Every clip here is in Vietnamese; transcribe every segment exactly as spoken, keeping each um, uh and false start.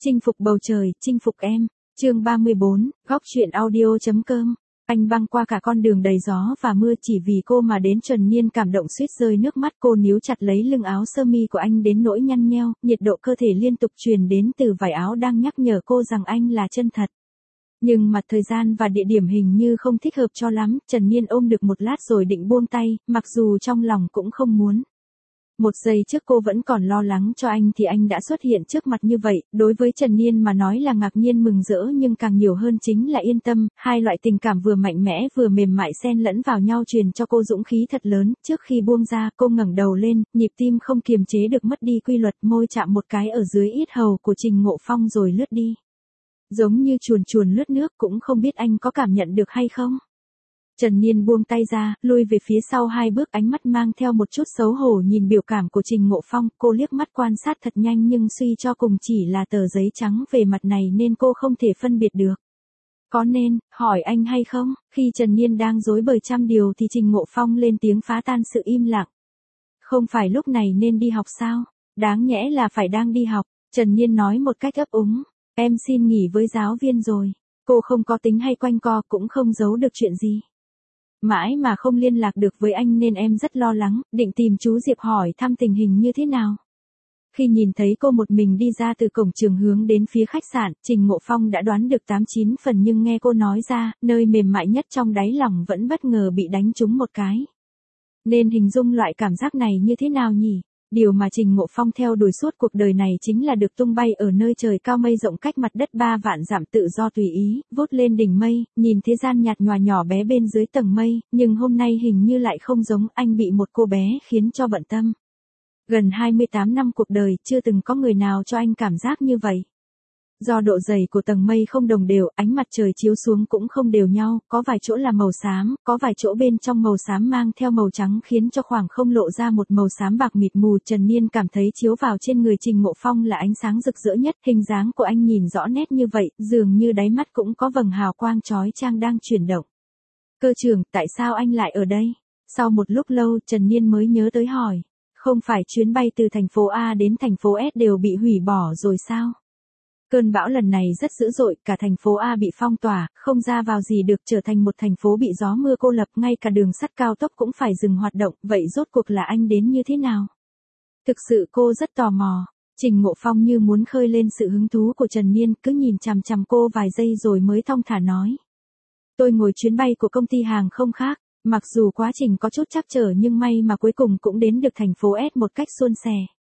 Chinh phục bầu trời, chinh phục em. Chương ba mươi bốn, góc truyện audio.com. Anh băng qua cả con đường đầy gió và mưa chỉ vì cô mà đến. Trần Niên cảm động suýt rơi nước mắt. Cô níu chặt lấy lưng áo sơ mi của anh đến nỗi nhăn nheo, nhiệt độ cơ thể liên tục truyền đến từ vải áo đang nhắc nhở cô rằng anh là chân thật. Nhưng mặt thời gian và địa điểm hình như không thích hợp cho lắm. Trần Niên ôm được một lát rồi định buông tay, mặc dù trong lòng cũng không muốn. Một giây trước cô vẫn còn lo lắng cho anh thì anh đã xuất hiện trước mặt như vậy, đối với Trần Niên mà nói là ngạc nhiên mừng rỡ nhưng càng nhiều hơn chính là yên tâm, hai loại tình cảm vừa mạnh mẽ vừa mềm mại xen lẫn vào nhau truyền cho cô dũng khí thật lớn. Trước khi buông ra, cô ngẩng đầu lên, nhịp tim không kiềm chế được mất đi quy luật, môi chạm một cái ở dưới yết hầu của Trình Ngộ Phong rồi lướt đi. Giống như chuồn chuồn lướt nước, cũng không biết anh có cảm nhận được hay không. Trần Niên buông tay ra, lui về phía sau hai bước, ánh mắt mang theo một chút xấu hổ nhìn biểu cảm của Trình Ngộ Phong. Cô liếc mắt quan sát thật nhanh nhưng suy cho cùng chỉ là tờ giấy trắng về mặt này nên cô không thể phân biệt được. Có nên hỏi anh hay không? Khi Trần Niên đang rối bời trăm điều thì Trình Ngộ Phong lên tiếng phá tan sự im lặng. Không phải lúc này nên đi học sao? Đáng nhẽ là phải đang đi học. Trần Niên nói một cách ấp úng. Em xin nghỉ với giáo viên rồi. Cô không có tính hay quanh co, cũng không giấu được chuyện gì. Mãi mà không liên lạc được với anh nên em rất lo lắng, định tìm chú Diệp hỏi thăm tình hình như thế nào. Khi nhìn thấy cô một mình đi ra từ cổng trường hướng đến phía khách sạn, Trình Ngộ Phong đã đoán được tám chín phần nhưng nghe cô nói ra, nơi mềm mại nhất trong đáy lòng vẫn bất ngờ bị đánh trúng một cái. Nên hình dung loại cảm giác này như thế nào nhỉ? Điều mà Trình Ngộ Phong theo đuổi suốt cuộc đời này chính là được tung bay ở nơi trời cao mây rộng cách mặt đất ba vạn dặm, tự do tùy ý, vút lên đỉnh mây, nhìn thế gian nhạt nhòa nhỏ bé bên dưới tầng mây, nhưng hôm nay hình như lại không giống. Anh bị một cô bé khiến cho bận tâm. Gần hai mươi tám năm cuộc đời, chưa từng có người nào cho anh cảm giác như vậy. Do độ dày của tầng mây không đồng đều, ánh mặt trời chiếu xuống cũng không đều nhau, có vài chỗ là màu xám, có vài chỗ bên trong màu xám mang theo màu trắng khiến cho khoảng không lộ ra một màu xám bạc mịt mù. Trần Niên cảm thấy chiếu vào trên người Trình Ngộ Phong là ánh sáng rực rỡ nhất, hình dáng của anh nhìn rõ nét như vậy, dường như đáy mắt cũng có vầng hào quang chói chang đang chuyển động. Cơ trưởng, tại sao anh lại ở đây? Sau một lúc lâu, Trần Niên mới nhớ tới hỏi. Không phải chuyến bay từ thành phố A đến thành phố S đều bị hủy bỏ rồi sao? Cơn bão lần này rất dữ dội, cả thành phố A bị phong tỏa, không ra vào gì được, trở thành một thành phố bị gió mưa cô lập, ngay cả đường sắt cao tốc cũng phải dừng hoạt động. Vậy rốt cuộc là anh đến như thế nào? Thực sự cô rất tò mò. Trình Ngộ Phong như muốn khơi lên sự hứng thú của Trần Niên, cứ nhìn chằm chằm cô vài giây rồi mới thong thả nói. Tôi ngồi chuyến bay của công ty hàng không khác, mặc dù quá trình có chút trắc trở nhưng may mà cuối cùng cũng đến được thành phố S một cách suôn sẻ.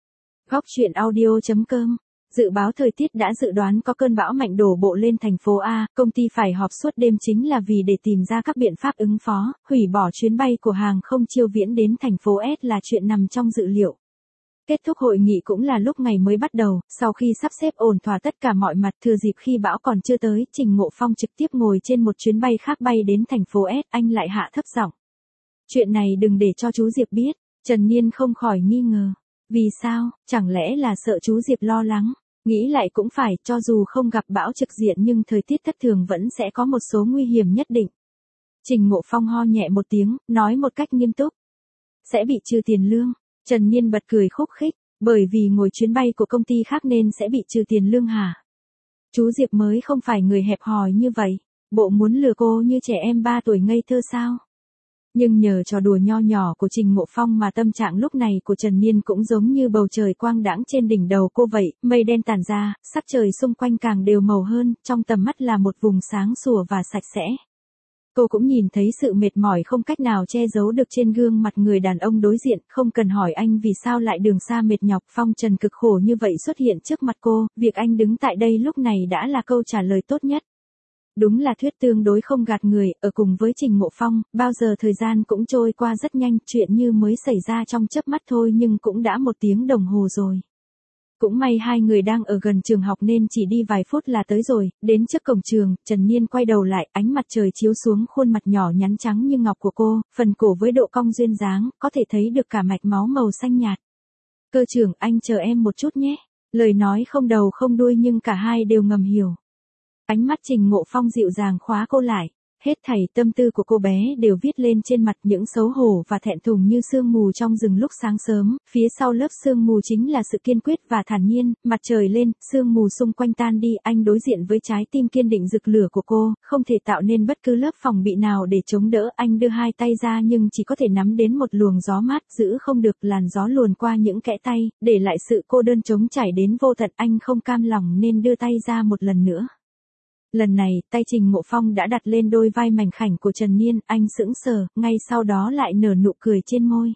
Góc truyện audio.com. Dự báo thời tiết đã dự đoán có cơn bão mạnh đổ bộ lên thành phố A, công ty phải họp suốt đêm chính là vì để tìm ra các biện pháp ứng phó. Hủy bỏ chuyến bay của hàng không Chiêu Viễn đến thành phố S là chuyện nằm trong dự liệu. Kết thúc hội nghị cũng là lúc ngày mới bắt đầu, sau khi sắp xếp ổn thỏa tất cả mọi mặt, thừa dịp khi bão còn chưa tới, Trình Ngộ Phong trực tiếp ngồi trên một chuyến bay khác bay đến thành phố S. Anh lại hạ thấp giọng. Chuyện này đừng để cho chú Diệp biết. Trần Niên không khỏi nghi ngờ. Vì sao? Chẳng lẽ là sợ chú Diệp lo lắng? Nghĩ lại cũng phải, cho dù không gặp bão trực diện nhưng thời tiết thất thường vẫn sẽ có một số nguy hiểm nhất định. Trình Ngộ Phong ho nhẹ một tiếng, nói một cách nghiêm túc. Sẽ bị trừ tiền lương. Trần Niên bật cười khúc khích, bởi vì ngồi chuyến bay của công ty khác nên sẽ bị trừ tiền lương hả? Chú Diệp mới không phải người hẹp hòi như vậy, bộ muốn lừa cô như trẻ em ba tuổi ngây thơ sao? Nhưng nhờ trò đùa nho nhỏ của Trình Ngộ Phong mà tâm trạng lúc này của Trần Niên cũng giống như bầu trời quang đãng trên đỉnh đầu cô vậy, mây đen tản ra, sắc trời xung quanh càng đều màu hơn, trong tầm mắt là một vùng sáng sủa và sạch sẽ. Cô cũng nhìn thấy sự mệt mỏi không cách nào che giấu được trên gương mặt người đàn ông đối diện, không cần hỏi anh vì sao lại đường xa mệt nhọc, phong trần cực khổ như vậy xuất hiện trước mặt cô, việc anh đứng tại đây lúc này đã là câu trả lời tốt nhất. Đúng là thuyết tương đối không gạt người, ở cùng với Trình Ngộ Phong, bao giờ thời gian cũng trôi qua rất nhanh, chuyện như mới xảy ra trong chớp mắt thôi nhưng cũng đã một tiếng đồng hồ rồi. Cũng may hai người đang ở gần trường học nên chỉ đi vài phút là tới rồi. Đến trước cổng trường, Trần Niên quay đầu lại, ánh mặt trời chiếu xuống khuôn mặt nhỏ nhắn trắng như ngọc của cô, phần cổ với độ cong duyên dáng, có thể thấy được cả mạch máu màu xanh nhạt. Cơ trưởng, anh chờ em một chút nhé. Lời nói không đầu không đuôi nhưng cả hai đều ngầm hiểu. Ánh mắt Trình Ngộ Phong dịu dàng khóa cô lại. Hết thảy tâm tư của cô bé đều viết lên trên mặt, những xấu hổ và thẹn thùng như sương mù trong rừng lúc sáng sớm, phía sau lớp sương mù chính là sự kiên quyết và thản nhiên, mặt trời lên, sương mù xung quanh tan đi, anh đối diện với trái tim kiên định rực lửa của cô, không thể tạo nên bất cứ lớp phòng bị nào để chống đỡ, anh đưa hai tay ra nhưng chỉ có thể nắm đến một luồng gió mát, giữ không được, làn gió luồn qua những kẽ tay, để lại sự cô đơn trống trải đến vô tận, anh không cam lòng nên đưa tay ra một lần nữa. Lần này, tay Trình Ngộ Phong đã đặt lên đôi vai mảnh khảnh của Trần Niên, anh sững sờ, ngay sau đó lại nở nụ cười trên môi.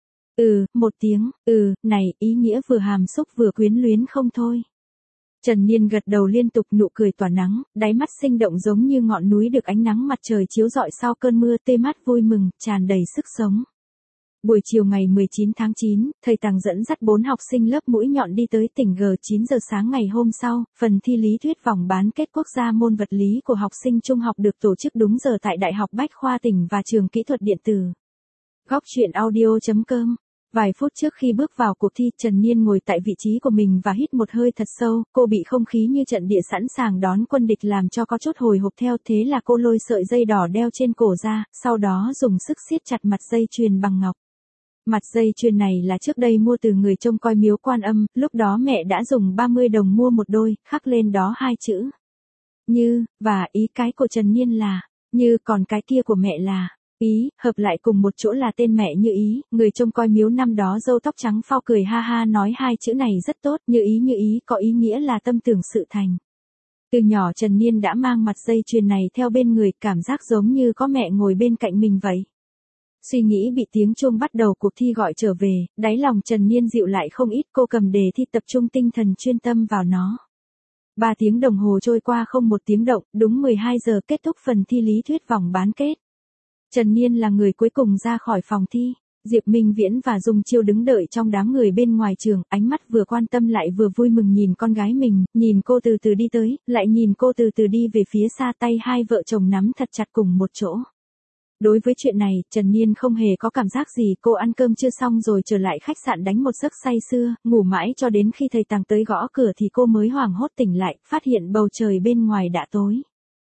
Ừ, một tiếng, ừ, này, ý nghĩa vừa hàm xúc vừa quyến luyến không thôi. Trần Niên gật đầu liên tục, nụ cười tỏa nắng, đáy mắt sinh động giống như ngọn núi được ánh nắng mặt trời chiếu rọi sau cơn mưa, tê mắt vui mừng, tràn đầy sức sống. Buổi chiều ngày mười chín tháng chín, thầy Tằng dẫn dắt bốn học sinh lớp mũi nhọn đi tới tỉnh G. chín giờ sáng ngày hôm sau, phần thi lý thuyết vòng bán kết quốc gia môn vật lý của học sinh trung học được tổ chức đúng giờ tại Đại học Bách khoa tỉnh và trường kỹ thuật điện tử. Góc truyện audio chấm com. Vài phút trước khi bước vào cuộc thi, Trần Niên ngồi tại vị trí của mình và hít một hơi thật sâu, cô bị không khí như trận địa sẵn sàng đón quân địch làm cho có chút hồi hộp theo, thế là cô lôi sợi dây đỏ đeo trên cổ ra, sau đó dùng sức siết chặt mặt dây chuyền bằng ngọc. Mặt dây chuyền này là trước đây mua từ người trông coi miếu Quan Âm, lúc đó mẹ đã dùng ba mươi đồng mua một đôi, khắc lên đó hai chữ Như, và ý cái của Trần Niên là Như, còn cái kia của mẹ là Ý, hợp lại cùng một chỗ là tên mẹ Như Ý. Người trông coi miếu năm đó râu tóc trắng phao cười ha ha nói hai chữ này rất tốt, Như Ý Như Ý có ý nghĩa là tâm tưởng sự thành. Từ nhỏ Trần Niên đã mang mặt dây chuyền này theo bên người, cảm giác giống như có mẹ ngồi bên cạnh mình vậy. Suy nghĩ bị tiếng chuông bắt đầu cuộc thi gọi trở về, đáy lòng Trần Niên dịu lại không ít, cô cầm đề thi tập trung tinh thần chuyên tâm vào nó. Ba tiếng đồng hồ trôi qua không một tiếng động, đúng mười hai giờ kết thúc phần thi lý thuyết vòng bán kết. Trần Niên là người cuối cùng ra khỏi phòng thi. Diệp Minh Viễn và Dung Chiêu đứng đợi trong đám người bên ngoài trường, ánh mắt vừa quan tâm lại vừa vui mừng nhìn con gái mình, nhìn cô từ từ đi tới, lại nhìn cô từ từ đi về phía xa, tay hai vợ chồng nắm thật chặt cùng một chỗ. Đối với chuyện này, Trần Niên không hề có cảm giác gì, cô ăn cơm chưa xong rồi trở lại khách sạn đánh một giấc say sưa, ngủ mãi cho đến khi thầy Tằng tới gõ cửa thì cô mới hoảng hốt tỉnh lại, phát hiện bầu trời bên ngoài đã tối.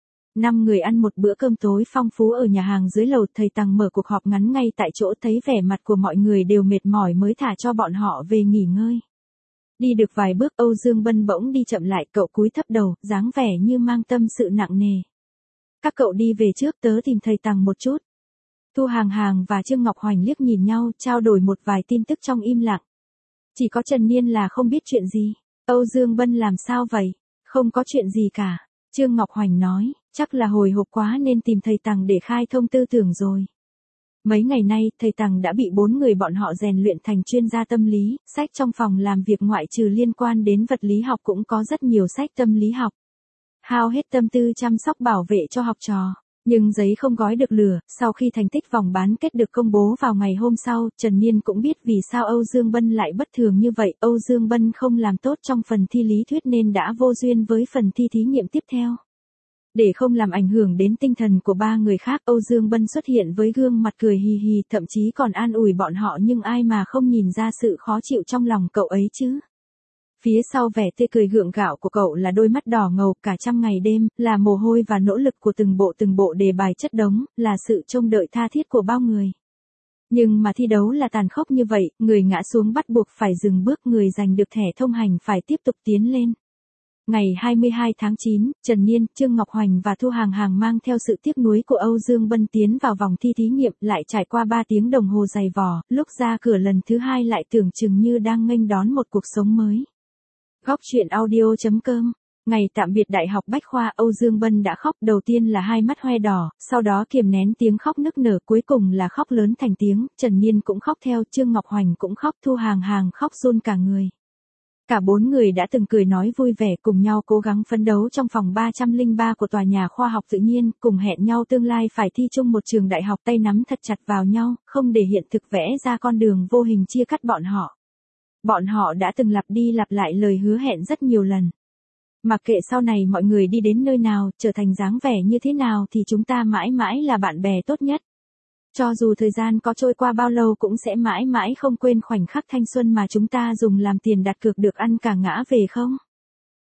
Năm người ăn một bữa cơm tối phong phú ở nhà hàng dưới lầu, thầy Tằng mở cuộc họp ngắn ngay tại chỗ, thấy vẻ mặt của mọi người đều mệt mỏi mới thả cho bọn họ về nghỉ ngơi. Đi được vài bước Âu Dương Bân bỗng đi chậm lại, cậu cúi thấp đầu, dáng vẻ như mang tâm sự nặng nề. Các cậu đi về trước, tớ tìm thầy Tằng một chút. Thu Hàng Hàng và Trương Ngọc Hoành liếc nhìn nhau, trao đổi một vài tin tức trong im lặng. Chỉ có Trần Niên là không biết chuyện gì. Âu Dương Bân làm sao vậy? Không có chuyện gì cả. Trương Ngọc Hoành nói, chắc là hồi hộp quá nên tìm thầy Tằng để khai thông tư tưởng rồi. Mấy ngày nay, thầy Tằng đã bị bốn người bọn họ rèn luyện thành chuyên gia tâm lý, sách trong phòng làm việc ngoại trừ liên quan đến vật lý học cũng có rất nhiều sách tâm lý học. Hao hết tâm tư chăm sóc bảo vệ cho học trò. Nhưng giấy không gói được lửa, sau khi thành tích vòng bán kết được công bố vào ngày hôm sau, Trần Niên cũng biết vì sao Âu Dương Bân lại bất thường như vậy. Âu Dương Bân không làm tốt trong phần thi lý thuyết nên đã vô duyên với phần thi thí nghiệm tiếp theo. Để không làm ảnh hưởng đến tinh thần của ba người khác, Âu Dương Bân xuất hiện với gương mặt cười hì hì, thậm chí còn an ủi bọn họ, nhưng ai mà không nhìn ra sự khó chịu trong lòng cậu ấy chứ. Phía sau vẻ tươi cười gượng gạo của cậu là đôi mắt đỏ ngầu, cả trăm ngày đêm, là mồ hôi và nỗ lực của từng bộ từng bộ đề bài chất đống, là sự trông đợi tha thiết của bao người. Nhưng mà thi đấu là tàn khốc như vậy, người ngã xuống bắt buộc phải dừng bước, người giành được thẻ thông hành phải tiếp tục tiến lên. Ngày hai mươi hai tháng chín, Trần Niên, Trương Ngọc Hoành và Thu Hàng Hàng mang theo sự tiếc nuối của Âu Dương Bân tiến vào vòng thi thí nghiệm, lại trải qua ba tiếng đồng hồ dày vò, lúc ra cửa lần thứ hai lại tưởng chừng như đang nghênh đón một cuộc sống mới. Góc truyện audio chấm com. Ngày tạm biệt Đại học Bách khoa, Âu Dương Bân đã khóc, đầu tiên là hai mắt hoe đỏ, sau đó kiềm nén tiếng khóc nức nở, cuối cùng là khóc lớn thành tiếng. Trần Niên cũng khóc theo, Trương Ngọc Hoành cũng khóc, Thu Hàng Hàng khóc run cả người. Cả bốn người đã từng cười nói vui vẻ cùng nhau cố gắng phấn đấu trong phòng ba trăm lẻ ba của tòa nhà khoa học tự nhiên, cùng hẹn nhau tương lai phải thi chung một trường đại học, tay nắm thật chặt vào nhau, không để hiện thực vẽ ra con đường vô hình chia cắt bọn họ. Bọn họ đã từng lặp đi lặp lại lời hứa hẹn rất nhiều lần. Mặc kệ sau này mọi người đi đến nơi nào, trở thành dáng vẻ như thế nào thì chúng ta mãi mãi là bạn bè tốt nhất. Cho dù thời gian có trôi qua bao lâu cũng sẽ mãi mãi không quên khoảnh khắc thanh xuân mà chúng ta dùng làm tiền đặt cược được ăn cả ngã về không?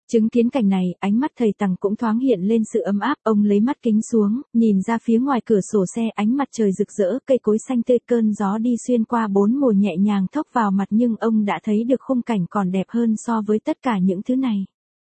Chứng kiến cảnh này, ánh mắt thầy Tằng cũng thoáng hiện lên sự ấm áp, ông lấy mắt kính xuống, nhìn ra phía ngoài cửa sổ xe, ánh mặt trời rực rỡ, cây cối xanh tươi, cơn gió đi xuyên qua bốn mùa nhẹ nhàng thốc vào mặt, nhưng ông đã thấy được khung cảnh còn đẹp hơn so với tất cả những thứ này.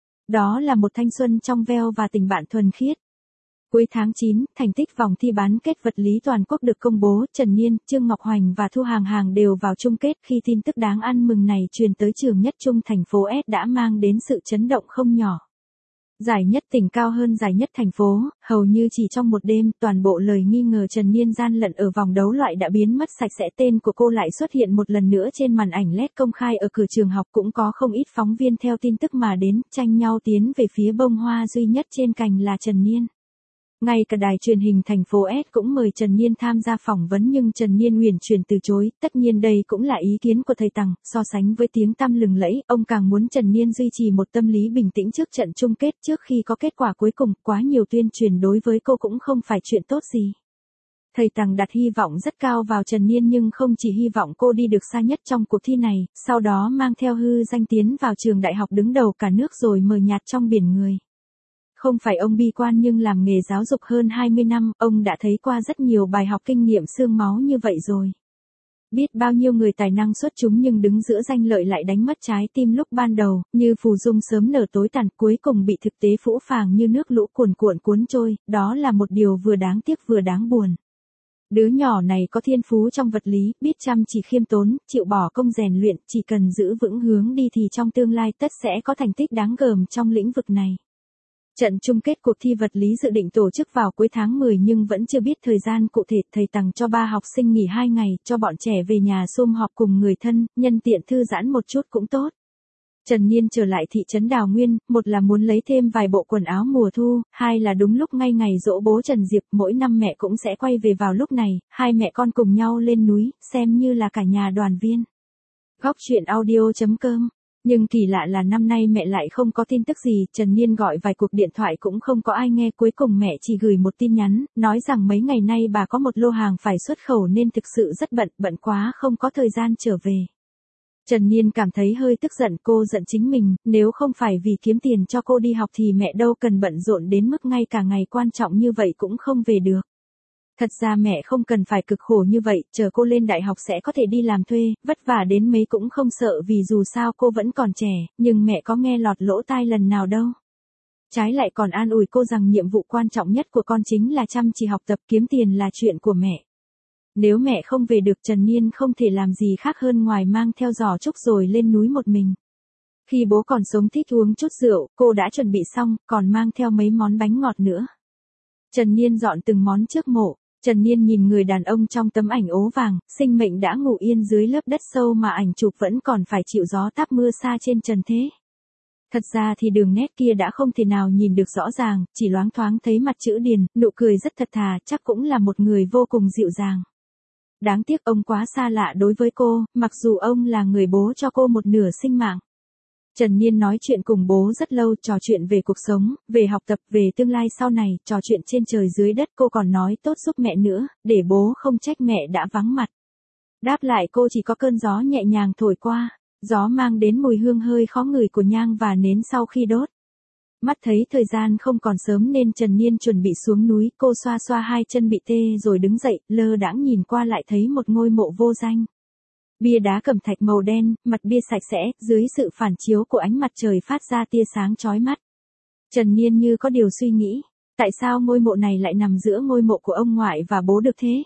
Đó là một thanh xuân trong veo và tình bạn thuần khiết. Cuối tháng chín, thành tích vòng thi bán kết vật lý toàn quốc được công bố, Trần Niên, Trương Ngọc Hoành và Thu Hàng Hàng đều vào chung kết. Khi tin tức đáng ăn mừng này truyền tới trường nhất trung thành phố S đã mang đến sự chấn động không nhỏ. Giải nhất tỉnh cao hơn giải nhất thành phố, hầu như chỉ trong một đêm, toàn bộ lời nghi ngờ Trần Niên gian lận ở vòng đấu loại đã biến mất sạch sẽ, tên của cô lại xuất hiện một lần nữa trên màn ảnh led công khai ở cửa trường học, cũng có không ít phóng viên theo tin tức mà đến, tranh nhau tiến về phía bông hoa duy nhất trên cành là Trần Niên. Ngay cả đài truyền hình thành phố S cũng mời Trần Niên tham gia phỏng vấn nhưng Trần Niên uyển chuyển từ chối, tất nhiên đây cũng là ý kiến của thầy Tằng, so sánh với tiếng tăm lừng lẫy, ông càng muốn Trần Niên duy trì một tâm lý bình tĩnh trước trận chung kết, trước khi có kết quả cuối cùng, quá nhiều tuyên truyền đối với cô cũng không phải chuyện tốt gì. Thầy Tằng đặt hy vọng rất cao vào Trần Niên nhưng không chỉ hy vọng cô đi được xa nhất trong cuộc thi này, sau đó mang theo hư danh tiến vào trường đại học đứng đầu cả nước rồi mờ nhạt trong biển người. Không phải ông bi quan nhưng làm nghề giáo dục hơn hai mươi năm, ông đã thấy qua rất nhiều bài học kinh nghiệm xương máu như vậy rồi. Biết bao nhiêu người tài năng xuất chúng nhưng đứng giữa danh lợi lại đánh mất trái tim lúc ban đầu, như phù dung sớm nở tối tàn, cuối cùng bị thực tế phũ phàng như nước lũ cuồn cuộn cuốn trôi, đó là một điều vừa đáng tiếc vừa đáng buồn. Đứa nhỏ này có thiên phú trong vật lý, biết chăm chỉ khiêm tốn, chịu bỏ công rèn luyện, chỉ cần giữ vững hướng đi thì trong tương lai tất sẽ có thành tích đáng gờm trong lĩnh vực này. Trận chung kết cuộc thi vật lý dự định tổ chức vào cuối tháng mười nhưng vẫn chưa biết thời gian cụ thể, thầy Tằng cho ba học sinh nghỉ hai ngày, cho bọn trẻ về nhà sum họp cùng người thân, nhân tiện thư giãn một chút cũng tốt. Trần Niên trở lại thị trấn Đào Nguyên, một là muốn lấy thêm vài bộ quần áo mùa thu, hai là đúng lúc ngay ngày giỗ bố Trần Diệp, mỗi năm mẹ cũng sẽ quay về vào lúc này, hai mẹ con cùng nhau lên núi, xem như là cả nhà đoàn viên. Góc truyện audio chấm com. Nhưng kỳ lạ là năm nay mẹ lại không có tin tức gì, Trần Niên gọi vài cuộc điện thoại cũng không có ai nghe, cuối cùng mẹ chỉ gửi một tin nhắn, nói rằng mấy ngày nay bà có một lô hàng phải xuất khẩu nên thực sự rất bận, bận quá không có thời gian trở về. Trần Niên cảm thấy hơi tức giận, cô giận chính mình, nếu không phải vì kiếm tiền cho cô đi học thì mẹ đâu cần bận rộn đến mức ngay cả ngày quan trọng như vậy cũng không về được. Thật ra mẹ không cần phải cực khổ như vậy, chờ cô lên đại học sẽ có thể đi làm thuê, vất vả đến mấy cũng không sợ vì dù sao cô vẫn còn trẻ, nhưng mẹ có nghe lọt lỗ tai lần nào đâu. Trái lại còn an ủi cô rằng nhiệm vụ quan trọng nhất của con chính là chăm chỉ học tập, kiếm tiền là chuyện của mẹ. Nếu mẹ không về được Trần Niên không thể làm gì khác hơn ngoài mang theo giỏ trúc rồi lên núi một mình. Khi bố còn sống thích uống chút rượu, cô đã chuẩn bị xong, còn mang theo mấy món bánh ngọt nữa. Trần Niên dọn từng món trước mộ. Trần Niên nhìn người đàn ông trong tấm ảnh ố vàng, sinh mệnh đã ngủ yên dưới lớp đất sâu mà ảnh chụp vẫn còn phải chịu gió táp mưa xa trên trần thế. Thật ra thì đường nét kia đã không thể nào nhìn được rõ ràng, chỉ loáng thoáng thấy mặt chữ điền, nụ cười rất thật thà, chắc cũng là một người vô cùng dịu dàng. Đáng tiếc ông quá xa lạ đối với cô, mặc dù ông là người bố cho cô một nửa sinh mạng. Trần Niên nói chuyện cùng bố rất lâu, trò chuyện về cuộc sống, về học tập, về tương lai sau này, trò chuyện trên trời dưới đất, cô còn nói tốt giúp mẹ nữa, để bố không trách mẹ đã vắng mặt. Đáp lại cô chỉ có cơn gió nhẹ nhàng thổi qua, gió mang đến mùi hương hơi khó ngửi của nhang và nến sau khi đốt. Mắt thấy thời gian không còn sớm nên Trần Niên chuẩn bị xuống núi, cô xoa xoa hai chân bị tê rồi đứng dậy, lơ đãng nhìn qua lại thấy một ngôi mộ vô danh. Bia đá cẩm thạch màu đen, mặt bia sạch sẽ, dưới sự phản chiếu của ánh mặt trời phát ra tia sáng chói mắt. Trần Niên như có điều suy nghĩ, tại sao ngôi mộ này lại nằm giữa ngôi mộ của ông ngoại và bố được thế?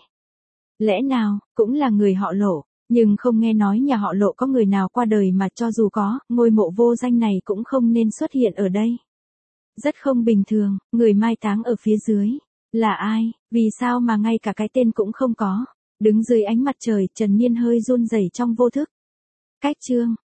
Lẽ nào, cũng là người họ Lộ, nhưng không nghe nói nhà họ Lộ có người nào qua đời mà cho dù có, ngôi mộ vô danh này cũng không nên xuất hiện ở đây. Rất không bình thường, người mai táng ở phía dưới. Là ai, vì sao mà ngay cả cái tên cũng không có? Đứng dưới ánh mặt trời, Trần Niên hơi run rẩy trong vô thức. Cách chương